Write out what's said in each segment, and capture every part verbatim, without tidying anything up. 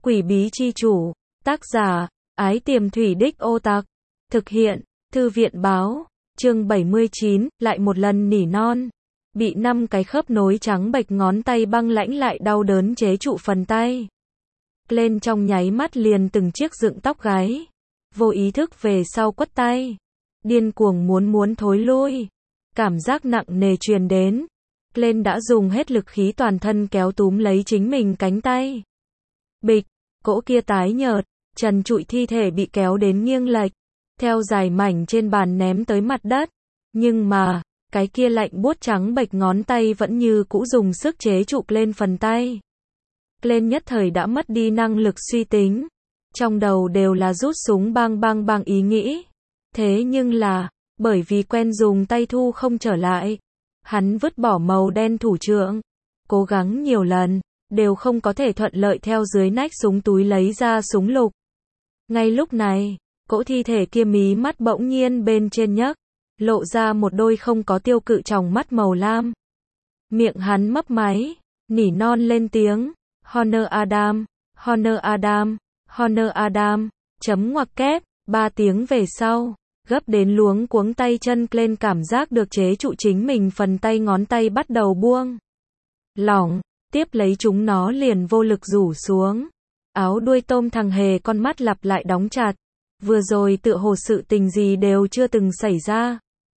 Quỷ bí chi chủ. Tác giả, Ái Tiềm Thủy Đích Ô Tặc. Thực hiện, Thư viện báo. Chương bảy mươi chín, lại một lần nỉ non. Bị năm cái khớp nối trắng bệch ngón tay băng lãnh lại đau đớn chế trụ phần tay. Lên trong nháy mắt liền từng chiếc dựng tóc gáy. Vô ý thức về sau quất tay. Điên cuồng muốn muốn thối lui. Cảm giác nặng nề truyền đến. Lên đã dùng hết lực khí toàn thân kéo túm lấy chính mình cánh tay. Bịch, cỗ kia tái nhợt, trần trụi thi thể bị kéo đến nghiêng lệch, theo dài mảnh trên bàn ném tới mặt đất. Nhưng mà, cái kia lạnh buốt trắng bệch ngón tay vẫn như cũ dùng sức chế trụ lên phần tay. Lên nhất thời đã mất đi năng lực suy tính. Trong đầu đều là rút súng bang bang bang ý nghĩ. Thế nhưng là, bởi vì quen dùng tay thu không trở lại, hắn vứt bỏ màu đen thủ trượng. Cố gắng nhiều lần, đều không có thể thuận lợi theo dưới nách súng túi lấy ra súng lục. Ngay lúc này, cỗ thi thể kia mí mắt bỗng nhiên bên trên nhấc, lộ ra một đôi không có tiêu cự tròng mắt màu lam. Miệng hắn mấp máy, nỉ non lên tiếng, Honor Adam, Honor Adam, Honor Adam, chấm ngoặc kép, ba tiếng về sau, gấp đến luống cuống tay chân lên cảm giác được chế trụ chính mình phần tay ngón tay bắt đầu buông lỏng, tiếp lấy chúng nó liền vô lực rủ xuống. Áo đuôi tôm thằng hề con mắt lặp lại đóng chặt. Vừa rồi tựa hồ sự tình gì đều chưa từng xảy ra.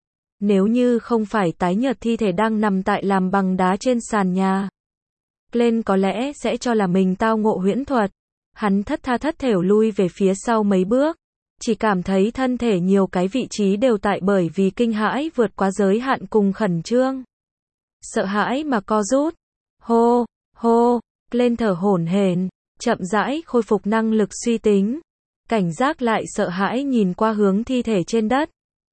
Nếu như không phải tái nhợt thi thể đang nằm tại làm bằng đá trên sàn nhà, lên có lẽ sẽ cho là mình tao ngộ huyễn thuật. Hắn thất tha thất thểu lui về phía sau mấy bước, chỉ cảm thấy thân thể nhiều cái vị trí đều tại bởi vì kinh hãi vượt quá giới hạn cùng khẩn trương. Sợ hãi mà co rút. Hô, hô, lên thở hổn hển, chậm rãi khôi phục năng lực suy tính. Cảnh giác lại sợ hãi nhìn qua hướng thi thể trên đất.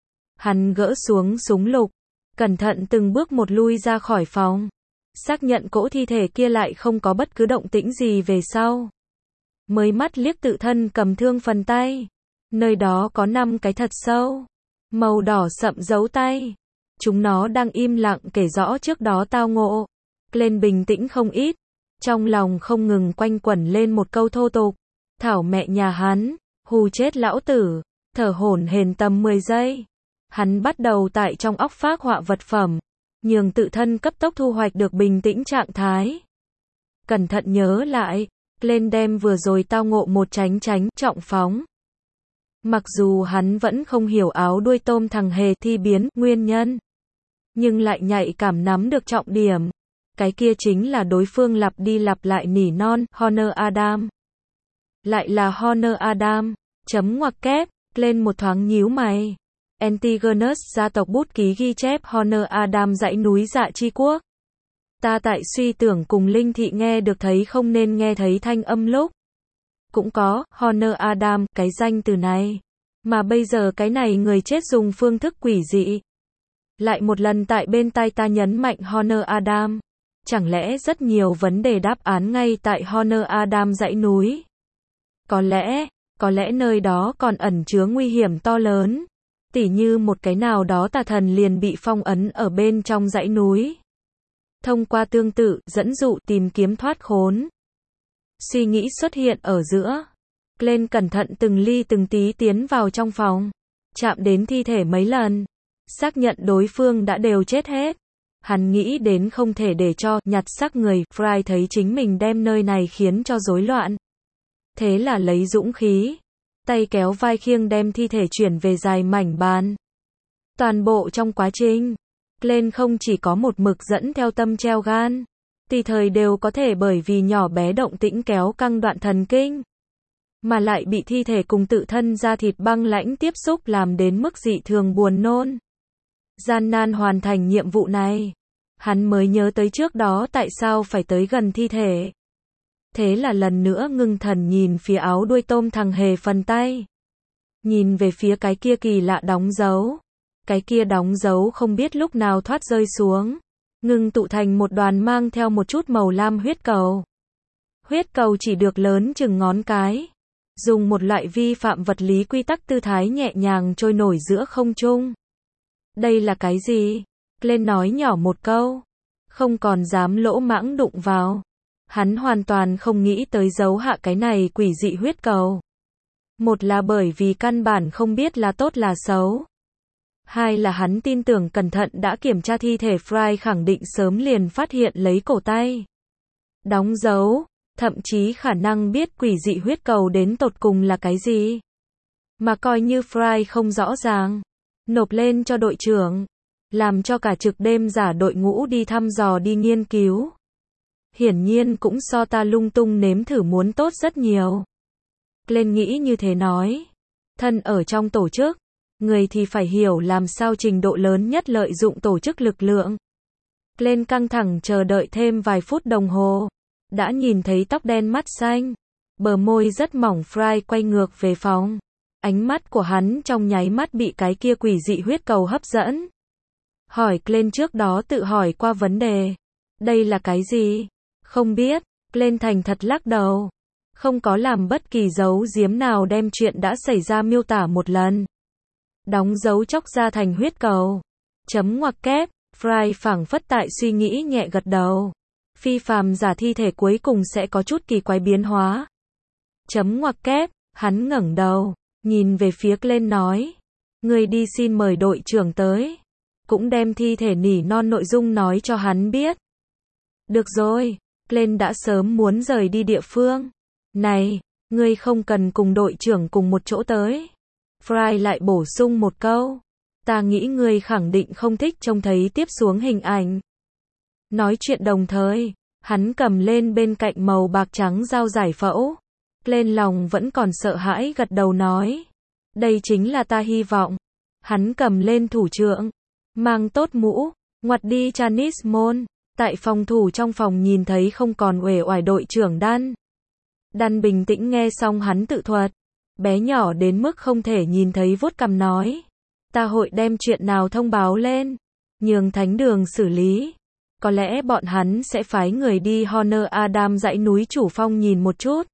Hắn gỡ xuống súng lục, cẩn thận từng bước một lui ra khỏi phòng. Xác nhận cỗ thi thể kia lại không có bất cứ động tĩnh gì về sau. Mới mắt liếc tự thân cầm thương phần tay. Nơi đó có năm cái thật sâu, màu đỏ sậm dấu tay. Chúng nó đang im lặng kể rõ trước đó tao ngộ. Lên bình tĩnh không ít. Trong lòng không ngừng quanh quẩn lên một câu thô tục. Thảo mẹ nhà hắn, hù chết lão tử. Thở hổn hển tầm mười giây. Hắn bắt đầu tại trong óc phác họa vật phẩm, nhường tự thân cấp tốc thu hoạch được bình tĩnh trạng thái. Cẩn thận nhớ lại, lên đem vừa rồi tao ngộ một tránh tránh trọng phóng. Mặc dù hắn vẫn không hiểu áo đuôi tôm thằng hề thi biến nguyên nhân, nhưng lại nhạy cảm nắm được trọng điểm. Cái kia chính là đối phương lặp đi lặp lại nỉ non, Honor Adam. Lại là Honor Adam, chấm ngoặc kép, lên một thoáng nhíu mày. Antigonus gia tộc bút ký ghi chép Honor Adam dãy núi Dạ Chi Quốc. Ta tại suy tưởng cùng linh thị nghe được thấy không nên nghe thấy thanh âm lúc. Cũng có, Honor Adam, cái danh từ này. Mà bây giờ cái này người chết dùng phương thức quỷ dị. Lại một lần tại bên tai ta nhấn mạnh Honor Adam. Chẳng lẽ rất nhiều vấn đề đáp án ngay tại Honor Adam dãy núi? Có lẽ, có lẽ nơi đó còn ẩn chứa nguy hiểm to lớn. Tỉ như một cái nào đó tà thần liền bị phong ấn ở bên trong dãy núi. Thông qua tương tự, dẫn dụ tìm kiếm thoát khốn. Suy nghĩ xuất hiện ở giữa. Lên cẩn thận từng ly từng tí tiến vào trong phòng. Chạm đến thi thể mấy lần. Xác nhận đối phương đã đều chết hết. Hắn nghĩ đến không thể để cho nhặt xác người. Fry thấy chính mình đem nơi này khiến cho rối loạn. Thế là lấy dũng khí. Tay kéo vai khiêng đem thi thể chuyển về dài mảnh bàn. Toàn bộ trong quá trình, lên không chỉ có một mực dẫn theo tâm treo gan. Tùy thời đều có thể bởi vì nhỏ bé động tĩnh kéo căng đoạn thần kinh. Mà lại bị thi thể cùng tự thân da thịt băng lãnh tiếp xúc làm đến mức dị thường buồn nôn. Gian nan hoàn thành nhiệm vụ này. Hắn mới nhớ tới trước đó tại sao phải tới gần thi thể. Thế là lần nữa ngưng thần nhìn phía áo đuôi tôm thằng hề phần tay. Nhìn về phía cái kia kỳ lạ đóng dấu. Cái kia đóng dấu không biết lúc nào thoát rơi xuống. Ngưng tụ thành một đoàn mang theo một chút màu lam huyết cầu. Huyết cầu chỉ được lớn chừng ngón cái. Dùng một loại vi phạm vật lý quy tắc tư thái nhẹ nhàng trôi nổi giữa không trung. Đây là cái gì? Lên nói nhỏ một câu. Không còn dám lỗ mãng đụng vào. Hắn hoàn toàn không nghĩ tới giấu hạ cái này quỷ dị huyết cầu. Một là bởi vì căn bản không biết là tốt là xấu. Hai là hắn tin tưởng cẩn thận đã kiểm tra thi thể Fry khẳng định sớm liền phát hiện lấy cổ tay. Đóng dấu, thậm chí khả năng biết quỷ dị huyết cầu đến tột cùng là cái gì. Mà coi như Fry không rõ ràng, nộp lên cho đội trưởng, làm cho cả trực đêm giả đội ngũ đi thăm dò đi nghiên cứu. Hiển nhiên cũng so ta lung tung nếm thử muốn tốt rất nhiều. Glenn nghĩ như thế nói. Thân ở trong tổ chức, người thì phải hiểu làm sao trình độ lớn nhất lợi dụng tổ chức lực lượng. Glenn căng thẳng chờ đợi thêm vài phút đồng hồ. Đã nhìn thấy tóc đen mắt xanh, bờ môi rất mỏng Fry quay ngược về phòng. Ánh mắt của hắn trong nháy mắt bị cái kia quỷ dị huyết cầu hấp dẫn. Hỏi Glenn trước đó tự hỏi qua vấn đề. Đây là cái gì? Không biết. Glenn thành thật lắc đầu. Không có làm bất kỳ dấu giếm nào đem chuyện đã xảy ra miêu tả một lần. Đóng dấu chóc ra thành huyết cầu. Chấm ngoặc kép. Fry phảng phất tại suy nghĩ nhẹ gật đầu. Phi phàm giả thi thể cuối cùng sẽ có chút kỳ quái biến hóa. Chấm ngoặc kép. Hắn ngẩng đầu, nhìn về phía Glenn nói. Người đi xin mời đội trưởng tới. Cũng đem thi thể nỉ non nội dung nói cho hắn biết. Được rồi. Glenn đã sớm muốn rời đi địa phương. Này, ngươi không cần cùng đội trưởng cùng một chỗ tới. Fry lại bổ sung một câu. Ta nghĩ ngươi khẳng định không thích trông thấy tiếp xuống hình ảnh. Nói chuyện đồng thời, hắn cầm lên bên cạnh màu bạc trắng dao giải phẫu. Glenn lòng vẫn còn sợ hãi gật đầu nói. Đây chính là ta hy vọng. Hắn cầm lên thủ trượng, mang tốt mũ, ngoặt đi Chanis Môn. Tại phòng thủ trong phòng nhìn thấy không còn uể oải đội trưởng Dan. Dan bình tĩnh nghe xong hắn tự thuật. Bé nhỏ đến mức không thể nhìn thấy vuốt cằm nói. Ta hội đem chuyện nào thông báo lên. Nhường thánh đường xử lý. Có lẽ bọn hắn sẽ phái người đi Honor Adam dãy núi chủ phong nhìn một chút.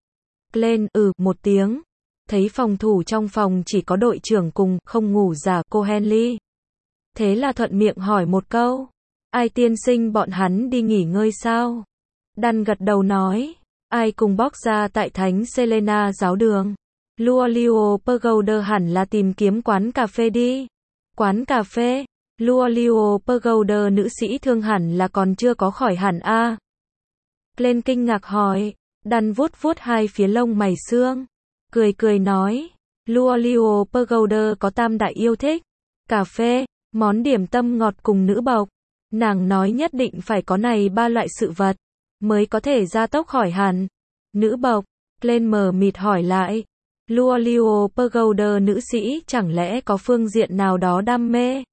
Glenn ừ một tiếng. Thấy phòng thủ trong phòng chỉ có đội trưởng cùng không ngủ giả cô Henley. Thế là thuận miệng hỏi một câu. Ai tiên sinh bọn hắn đi nghỉ ngơi sao? Dan gật đầu nói. Ai cùng bóc ra tại thánh Selena giáo đường. Luolio Pagoda hẳn là tìm kiếm quán cà phê đi. Quán cà phê. Luolio Pagoda nữ sĩ thương hẳn là còn chưa có khỏi hẳn a. À. Glenn kinh ngạc hỏi. Dan vuốt vuốt hai phía lông mày xương. Cười cười nói. Luolio Pagoda có tam đại yêu thích. Cà phê, món điểm tâm ngọt cùng nữ bộc. Nàng nói nhất định phải có này ba loại sự vật. Mới có thể gia tốc khỏi hẳn. Nữ bộc. Glenn mờ mịt hỏi lại. Luolio Pagoda nữ sĩ chẳng lẽ có phương diện nào đó đam mê?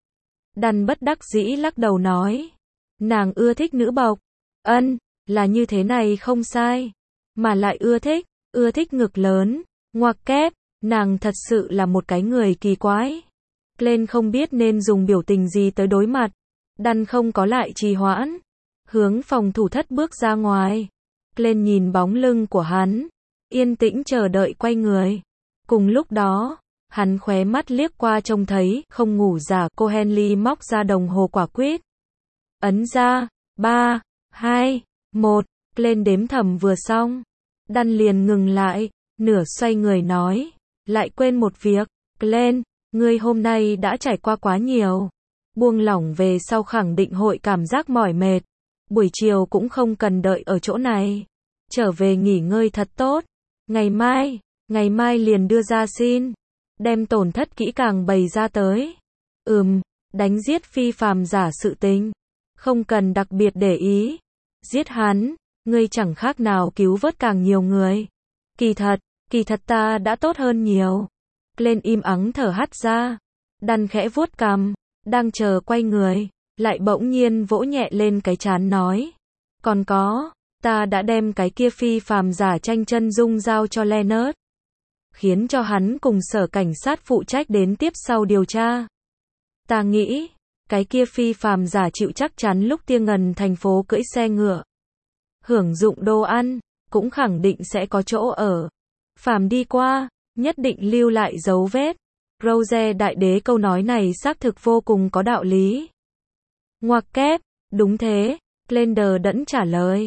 Dan bất đắc dĩ lắc đầu nói. Nàng ưa thích nữ bộc. Ân, là như thế này không sai. Mà lại ưa thích, ưa thích ngực lớn, ngoặc kép. Nàng thật sự là một cái người kỳ quái. Glenn không biết nên dùng biểu tình gì tới đối mặt. Dan không có lại trì hoãn. Hướng phòng thủ thất bước ra ngoài. Glenn nhìn bóng lưng của hắn. Yên tĩnh chờ đợi quay người. Cùng lúc đó, hắn khóe mắt liếc qua trông thấy, không ngủ giả cô Henley móc ra đồng hồ quả quýt. Ấn ra, ba, hai, một, Glenn đếm thầm vừa xong. Dan liền ngừng lại, nửa xoay người nói. Lại quên một việc, Glenn, ngươi hôm nay đã trải qua quá nhiều. Buông lỏng về sau khẳng định hội cảm giác mỏi mệt. Buổi chiều cũng không cần đợi ở chỗ này. Trở về nghỉ ngơi thật tốt. Ngày mai, ngày mai liền đưa ra xin. Đem tổn thất kỹ càng bày ra tới. Ừm, đánh giết phi phàm giả sự tình. Không cần đặc biệt để ý. Giết hắn, ngươi chẳng khác nào cứu vớt càng nhiều người. Kỳ thật, kỳ thật ta đã tốt hơn nhiều. Glenn im ắng thở hắt ra. Dan khẽ vuốt cằm, đang chờ quay người, lại bỗng nhiên vỗ nhẹ lên cái trán nói. Còn có, ta đã đem cái kia phi phàm giả tranh chân dung giao cho Leonard. Khiến cho hắn cùng sở cảnh sát phụ trách đến tiếp sau điều tra. Ta nghĩ, cái kia phi phàm giả chịu chắc chắn lúc tia ngần thành phố cưỡi xe ngựa. Hưởng dụng đồ ăn, cũng khẳng định sẽ có chỗ ở. Phàm đi qua, nhất định lưu lại dấu vết. Rose đại đế câu nói này xác thực vô cùng có đạo lý. Ngoặc kép, đúng thế, Glender đẫn trả lời.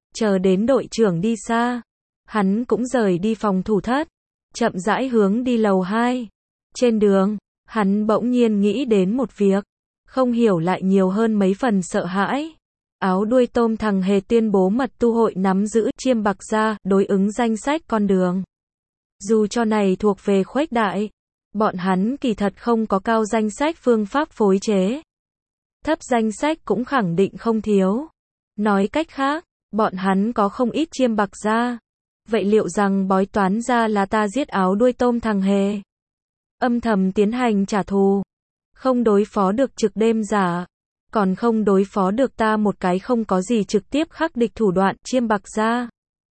Chờ đến đội trưởng đi xa, hắn cũng rời đi phòng thủ thất, chậm rãi hướng đi lầu hai. Trên đường, hắn bỗng nhiên nghĩ đến một việc, không hiểu lại nhiều hơn mấy phần sợ hãi. Áo đuôi tôm thằng hề tuyên bố mật tu hội nắm giữ chiêm bạc gia đối ứng danh sách con đường. Dù cho này thuộc về khuếch đại, bọn hắn kỳ thật không có cao danh sách phương pháp phối chế. Thấp danh sách cũng khẳng định không thiếu. Nói cách khác, bọn hắn có không ít chiêm bạc gia. Vậy liệu rằng bói toán ra là ta giết áo đuôi tôm thằng hề? Âm thầm tiến hành trả thù. Không đối phó được trực đêm giả. Còn không đối phó được ta một cái không có gì trực tiếp khắc địch thủ đoạn chiêm bạc gia.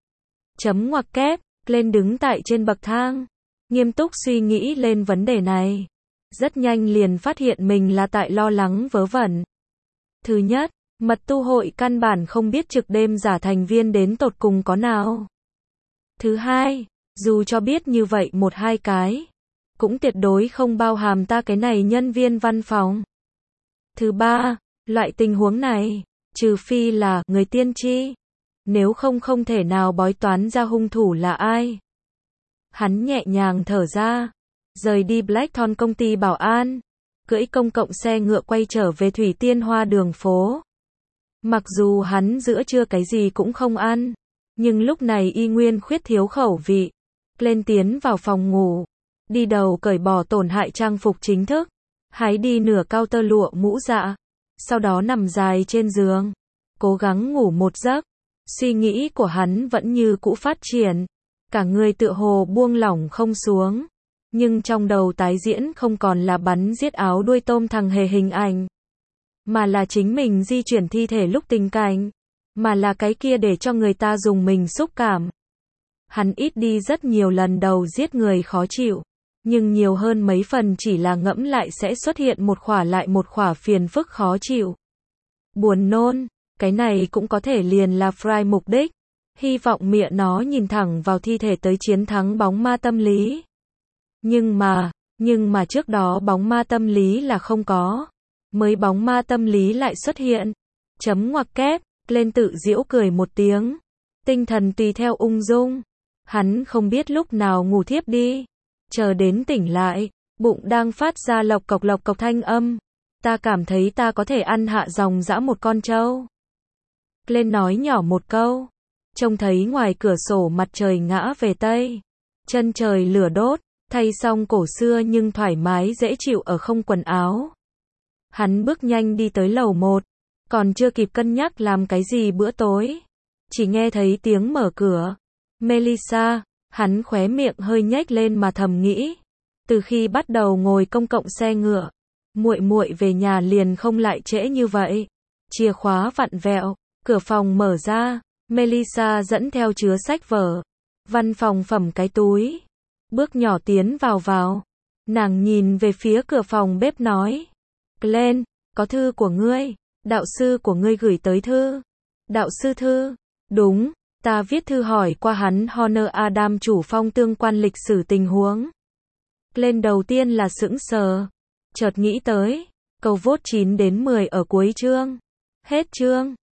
Chấm ngoặc kép, lên đứng tại trên bậc thang. Nghiêm túc suy nghĩ lên vấn đề này. Rất nhanh liền phát hiện mình là tại lo lắng vớ vẩn. Thứ nhất, mật tu hội căn bản không biết trực đêm giả thành viên đến tột cùng có nào. Thứ hai, dù cho biết như vậy một hai cái, cũng tuyệt đối không bao hàm ta cái này nhân viên văn phòng. Thứ ba, loại tình huống này, trừ phi là người tiên tri, nếu không không thể nào bói toán ra hung thủ là ai. Hắn nhẹ nhàng thở ra, rời đi Blackthorn công ty bảo an, cưỡi công cộng xe ngựa quay trở về Thủy Tiên Hoa đường phố. Mặc dù hắn giữa trưa cái gì cũng không ăn, nhưng lúc này y nguyên khuyết thiếu khẩu vị. Lên tiến vào phòng ngủ, đi đầu cởi bỏ tổn hại trang phục chính thức, hái đi nửa cao tơ lụa mũ dạ, sau đó nằm dài trên giường, cố gắng ngủ một giấc. Suy nghĩ của hắn vẫn như cũ phát triển, cả người tựa hồ buông lỏng không xuống, nhưng trong đầu tái diễn không còn là bắn giết áo đuôi tôm thằng hề hình ảnh, mà là chính mình di chuyển thi thể lúc tình cảnh, mà là cái kia để cho người ta dùng mình xúc cảm. Hắn ít đi rất nhiều lần đầu giết người khó chịu, nhưng nhiều hơn mấy phần chỉ là ngẫm lại sẽ xuất hiện một khỏa lại một khỏa phiền phức khó chịu. Buồn nôn, cái này cũng có thể liền là Fry mục đích, hy vọng mịa nó nhìn thẳng vào thi thể tới chiến thắng bóng ma tâm lý. Nhưng mà, nhưng mà trước đó bóng ma tâm lý là không có, mới bóng ma tâm lý lại xuất hiện. Chấm ngoặc kép, lên tự giễu cười một tiếng, tinh thần tùy theo ung dung. Hắn không biết lúc nào ngủ thiếp đi, chờ đến tỉnh lại, bụng đang phát ra lộc cộc lộc cộc thanh âm. Ta cảm thấy ta có thể ăn hạ dòng dã một con trâu. Lên nói nhỏ một câu, trông thấy ngoài cửa sổ mặt trời ngã về tây, chân trời lửa đốt, thay xong cổ xưa nhưng thoải mái dễ chịu ở không quần áo. Hắn bước nhanh đi tới lầu một, còn chưa kịp cân nhắc làm cái gì bữa tối, chỉ nghe thấy tiếng mở cửa. Melissa, hắn khóe miệng hơi nhếch lên mà thầm nghĩ, từ khi bắt đầu ngồi công cộng xe ngựa, muội muội về nhà liền không lại trễ như vậy. Chìa khóa vặn vẹo, cửa phòng mở ra, Melissa dẫn theo chứa sách vở, văn phòng phẩm cái túi, bước nhỏ tiến vào vào. Nàng nhìn về phía cửa phòng bếp nói, Glenn, có thư của ngươi, đạo sư của ngươi gửi tới thư. Đạo sư thư? Đúng, ta viết thư hỏi qua hắn Honor Adam chủ phong tương quan lịch sử tình huống. Glenn đầu tiên là sững sờ, chợt nghĩ tới, câu vote chín đến mười ở cuối chương. Hết chương.